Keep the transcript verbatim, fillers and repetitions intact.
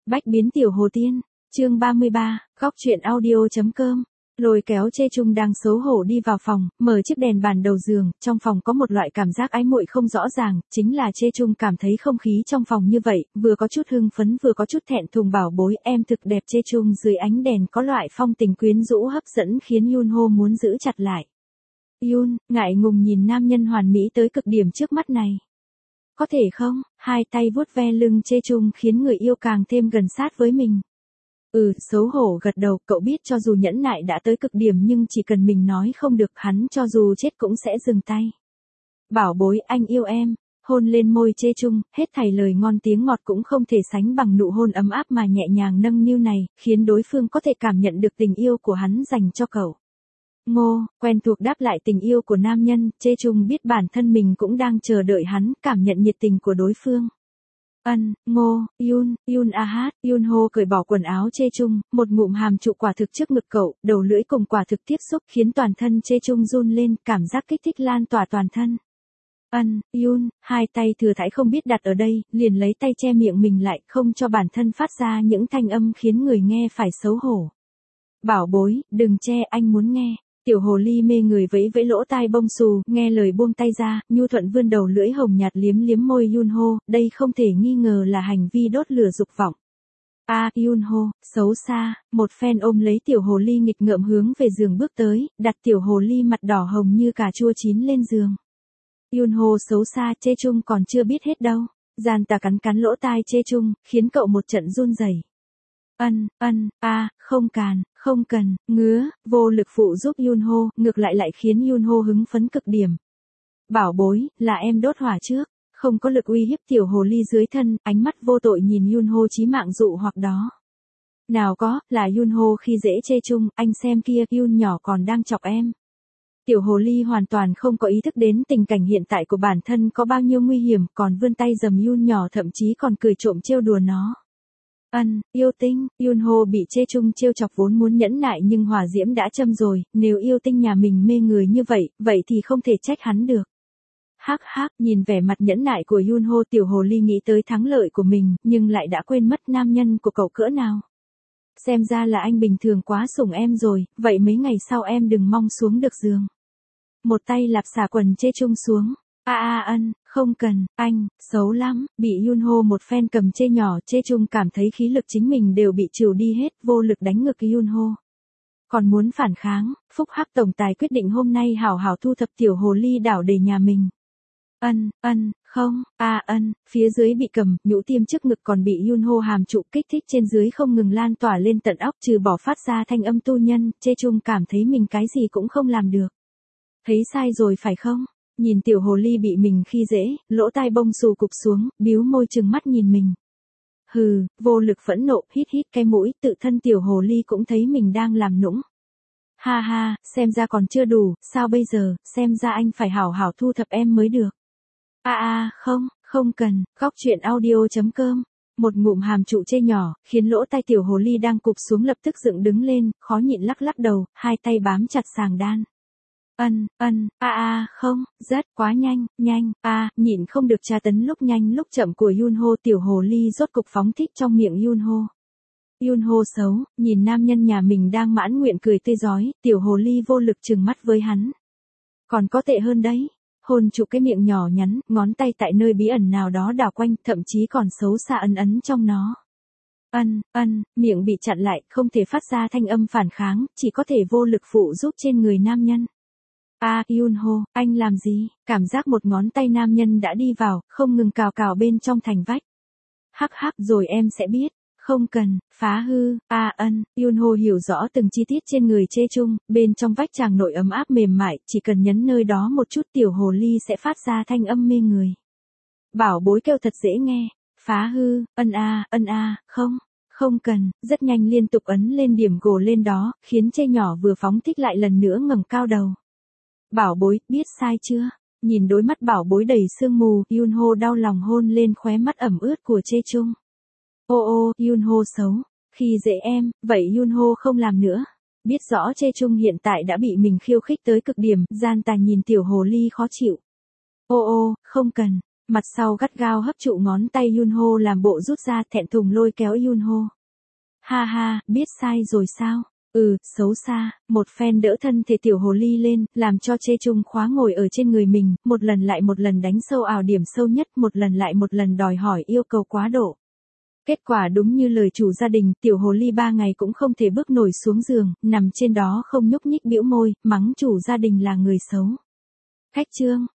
Bách biến tiểu hồ tiên, chương ba mươi ba, góc truyện audio.com. Lôi kéo Chê Trung đang xấu hổ đi vào phòng, mở chiếc đèn bàn đầu giường, trong phòng có một loại cảm giác ái muội không rõ ràng, chính là Chê Trung cảm thấy không khí trong phòng như vậy, vừa có chút hưng phấn vừa có chút thẹn thùng. Bảo bối em thực đẹp. Chê Trung dưới ánh đèn có loại phong tình quyến rũ hấp dẫn khiến Yunho muốn giữ chặt lại. Yun, ngại ngùng nhìn nam nhân hoàn mỹ tới cực điểm trước mắt này. Có thể không? Hai tay vuốt ve lưng Chê Trung khiến người yêu càng thêm gần sát với mình. Ừ, xấu hổ gật đầu, cậu biết cho dù nhẫn nại đã tới cực điểm nhưng chỉ cần mình nói không được hắn cho dù chết cũng sẽ dừng tay. Bảo bối, anh yêu em. Hôn lên môi Chê Trung, hết thảy lời ngon tiếng ngọt cũng không thể sánh bằng nụ hôn ấm áp mà nhẹ nhàng nâng niu này, khiến đối phương có thể cảm nhận được tình yêu của hắn dành cho cậu. Ngô, quen thuộc đáp lại tình yêu của nam nhân, Chê Trung biết bản thân mình cũng đang chờ đợi hắn, cảm nhận nhiệt tình của đối phương. Ân, Ngô, Yun, Yun a hát, Yunho cởi bỏ quần áo Chê Trung, một ngụm hàm trụ quả thực trước ngực cậu, đầu lưỡi cùng quả thực tiếp xúc khiến toàn thân Chê Trung run lên, cảm giác kích thích lan tỏa toàn thân. Ân, Yun, hai tay thừa thãi không biết đặt ở đây, liền lấy tay che miệng mình lại, không cho bản thân phát ra những thanh âm khiến người nghe phải xấu hổ. Bảo bối, đừng che, anh muốn nghe. Tiểu hồ ly mê người vẫy vẫy lỗ tai bông xù, nghe lời buông tay ra, nhu thuận vươn đầu lưỡi hồng nhạt liếm liếm môi Yunho, đây không thể nghi ngờ là hành vi đốt lửa dục vọng. A, à, Yunho, xấu xa, một phen ôm lấy tiểu hồ ly nghịch ngợm hướng về giường bước tới, đặt tiểu hồ ly mặt đỏ hồng như cà chua chín lên giường. Yunho xấu xa, Chê Trung còn chưa biết hết đâu. Gian tà cắn cắn lỗ tai Chê Trung, khiến cậu một trận run rẩy. Ân, ân, a, à, không càn, không cần, ngứa, vô lực phụ giúp Yunho, ngược lại lại khiến Yunho hứng phấn cực điểm. Bảo bối, là em đốt hỏa trước, không có lực uy hiếp tiểu hồ ly dưới thân, ánh mắt vô tội nhìn Yunho chí mạng dụ hoặc đó. Nào có, là Yunho khi dễ Chê Trung, anh xem kia, Yun nhỏ còn đang chọc em. Tiểu hồ ly hoàn toàn không có ý thức đến tình cảnh hiện tại của bản thân có bao nhiêu nguy hiểm, còn vươn tay giầm Yun nhỏ thậm chí còn cười trộm trêu đùa nó. Ân, yêu tinh, Yunho bị Chê Trung trêu chọc vốn muốn nhẫn nại nhưng hỏa diễm đã châm rồi, nếu yêu tinh nhà mình mê người như vậy, vậy thì không thể trách hắn được. Hắc hắc, nhìn vẻ mặt nhẫn nại của Yunho, tiểu hồ ly nghĩ tới thắng lợi của mình, nhưng lại đã quên mất nam nhân của cậu cỡ nào. Xem ra là anh bình thường quá sủng em rồi, vậy mấy ngày sau em đừng mong xuống được giường. Một tay lạp xả quần Chê Trung xuống. A a ân, không cần, anh, xấu lắm, bị Yunho một phen cầm chê nhỏ, Chê Trung cảm thấy khí lực chính mình đều bị trừ đi hết, vô lực đánh ngực Yunho. Còn muốn phản kháng, Phúc Hắc tổng tài quyết định hôm nay hảo hảo thu thập tiểu hồ ly đảo để nhà mình. Ân, ân, không, a à, ân, phía dưới bị cầm, nhũ tiêm trước ngực còn bị Yunho hàm trụ kích thích trên dưới không ngừng lan tỏa lên tận óc, trừ bỏ phát ra thanh âm tu nhân, Chê Trung cảm thấy mình cái gì cũng không làm được. Thấy sai rồi phải không? Nhìn tiểu hồ ly bị mình khi dễ, lỗ tai bông xù cụp xuống, bĩu môi trừng mắt nhìn mình. Hừ, vô lực phẫn nộ, hít hít cái mũi, tự thân tiểu hồ ly cũng thấy mình đang làm nũng. Ha ha, xem ra còn chưa đủ, sao bây giờ, xem ra anh phải hảo hảo thu thập em mới được. A à, a, à, không, không cần, góc truyện audio.com. Một ngụm hàm trụ chê nhỏ, khiến lỗ tai tiểu hồ ly đang cụp xuống lập tức dựng đứng lên, khó nhịn lắc lắc đầu, hai tay bám chặt sàng đan. Ân, ân, a à, a, à, không, rất, quá nhanh, nhanh, a, à, nhịn không được tra tấn lúc nhanh lúc chậm của Yunho, tiểu hồ ly rốt cục phóng thích trong miệng Yunho. Yunho xấu, nhìn nam nhân nhà mình đang mãn nguyện cười tươi rói, tiểu hồ ly vô lực trừng mắt với hắn. Còn có tệ hơn đấy, hôn trụ cái miệng nhỏ nhắn, ngón tay tại nơi bí ẩn nào đó đảo quanh, thậm chí còn xấu xa ấn ấn trong nó. Ân, ân, miệng bị chặn lại, không thể phát ra thanh âm phản kháng, chỉ có thể vô lực phụ giúp trên người nam nhân. A, à, Yunho, anh làm gì? Cảm giác một ngón tay nam nhân đã đi vào, không ngừng cào cào bên trong thành vách. Hắc hắc, rồi em sẽ biết. Không cần, phá hư. A à, ân, Yunho hiểu rõ từng chi tiết trên người Chê Trung, bên trong vách chàng nội ấm áp mềm mại, chỉ cần nhấn nơi đó một chút tiểu hồ ly sẽ phát ra thanh âm mê người. Bảo bối kêu thật dễ nghe. Phá hư, ân a, à, ân a, à, không, không cần, rất nhanh liên tục ấn lên điểm gồ lên đó, khiến Chê nhỏ vừa phóng thích lại lần nữa ngẩng cao đầu. Bảo bối, biết sai chưa? Nhìn đôi mắt bảo bối đầy sương mù, Yunho đau lòng hôn lên khóe mắt ẩm ướt của Chê Trung. Ô ô, Yunho xấu, khi dễ em, vậy Yunho không làm nữa. Biết rõ Chê Trung hiện tại đã bị mình khiêu khích tới cực điểm, gian tà nhìn tiểu hồ ly khó chịu. Ô ô, không cần, Mặt sau gắt gao hấp trụ ngón tay Yunho làm bộ rút ra, thẹn thùng lôi kéo Yunho. Ha ha, biết sai rồi sao? Ừ, xấu xa, một phen đỡ thân thể tiểu hồ ly lên, làm cho Chê Chung khóa ngồi ở trên người mình, một lần lại một lần đánh sâu ảo điểm sâu nhất, một lần lại một lần đòi hỏi yêu cầu quá độ. Kết quả đúng như lời chủ gia đình, tiểu hồ ly ba ngày cũng không thể bước nổi xuống giường, nằm trên đó không nhúc nhích bĩu môi, mắng chủ gia đình là người xấu. Khách trương,